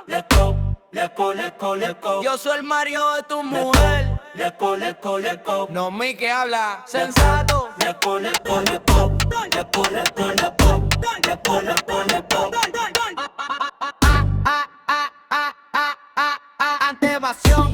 Yo soy el marido de tu mujer. No mi que habla sensato. Antevasión.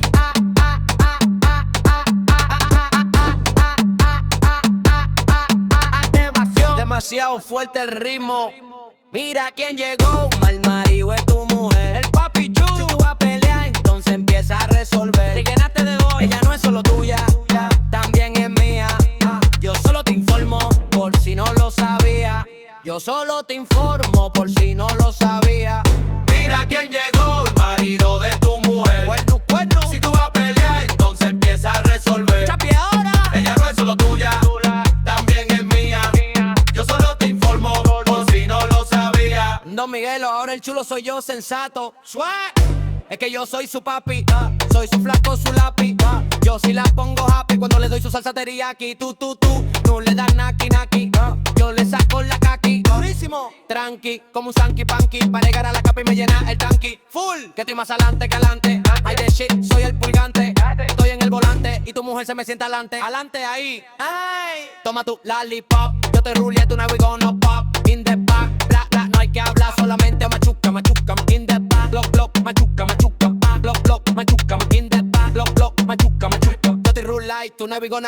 Antevasión. Demasiado fuerte el ritmo. Mira quién llegó, mal marido es tu mujer. El papi Chu. Si tú vas a pelear, entonces empieza a resolver. Te llenaste de hoy, ella no es solo tuya, también es mía. Yo solo te informo, por si no lo sabía. Yo solo te informo, por si no lo sabía. Mira quién llegó, el marido de tu mujer. Cuerno, cuerno. Si tú vas a pelear, entonces empieza a resolver. Chapi ahora. Ella no es solo tuya, también es mía. Yo solo te informo, por si no lo sabía. Don Miguelo, ahora el chulo soy yo, sensato. Swag. Es que yo soy su papi, soy su flaco, su lápiz. Yo sí la pongo happy cuando le doy su salsa teriyaki. Tú, no le das naki, naki. Yo le saco la kaki. Durísimo. Tranqui, como un sanky panky. Para llegar a la capa y me llena el tanqui. Full, que estoy más adelante que adelante. Ay, de shit, soy el pulgante. Estoy en el volante y tu mujer se me sienta adelante. Adelante ahí. Ay. Toma tu lollipop. Yo te rulé, tu now we gonna pop. In the back, bla, bla. No hay que hablar, solamente machuca, machuca. In the back, block, block, machuca, machuca. Block, block, machuca. In the back, block, block, machuca, machuca. Yo te rulé, tu now we gonna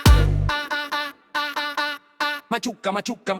machuca, machuca.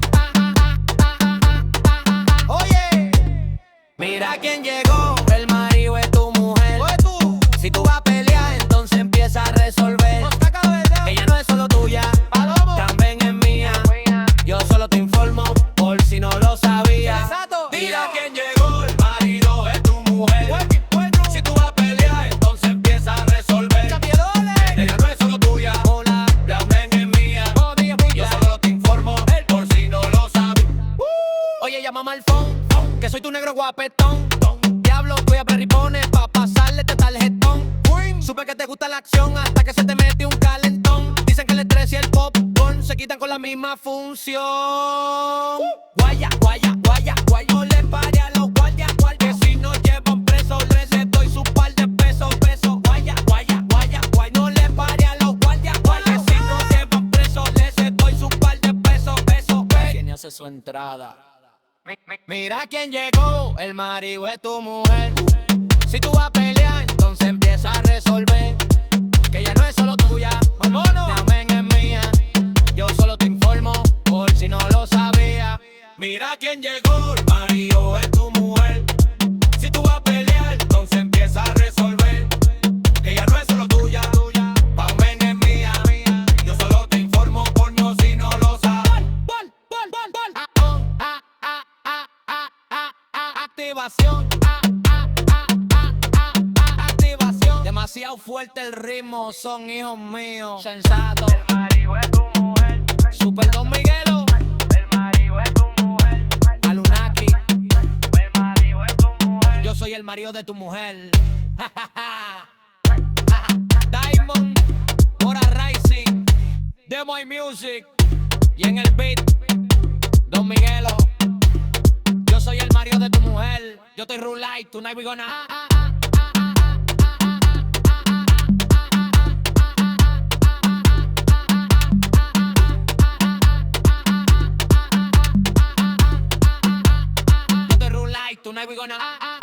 Oye, mira quién llegó, el marido es tu mujer. Si tú vas a pelear, entonces empieza a resolver. Ella no es solo tuya, también es mía. Yo solo te informo, por si no lo sabías. Mira quién llegó, el marido de tu mujer. Si tú vas a pelear, entonces empieza a resolver. Ella no es solo tuya, también es mía. Yo solo te informo, por si no lo sabes. Oye, llámame al phone, que soy tu negro guapetón. Diablo, voy a perripones pa' pasarle este tarjetón. Supe que te gusta la acción hasta que se te mete un calentón. Dicen que el estrés y el popcorn se quitan con la misma función. Guaya, guaya, guaya, guaya. No le pare a los guardias, que si no llevan preso les doy su par de pesos, pesos. Guaya, guaya, guaya, guaya. No le pare a los guardias, que si no llevan preso les doy su par de pesos, pesos. ¿Quién hace su entrada? Mira quién llegó, el marido de tu mujer. Si tú vas a pelear, entonces empieza a resolver. Que ella no es solo tuya, también es mía. Yo solo te informo, por si no lo sabía. Mira quién llegó, el marido de tu mujer. Si tú vas a pelear, entonces empieza a resolver. Que ella no es solo tuya, también es mía. Yo solo te informo, por no si no lo sabes. Activación. Activación. Demasiado fuerte el ritmo, son hijos míos. Sensato. El marido de tu mujer. Super Don Miguelo. El marido de tu mujer. Alunaki. El marido de tu mujer. Yo soy el marido de tu mujer. Diamond. Mora Rising. Demo Music. Y en el beat, Don Miguelo. Yo soy el marido de tu mujer. Yo estoy Rulay, tonight we gonna. Yo estoy Rulay, tonight we gonna.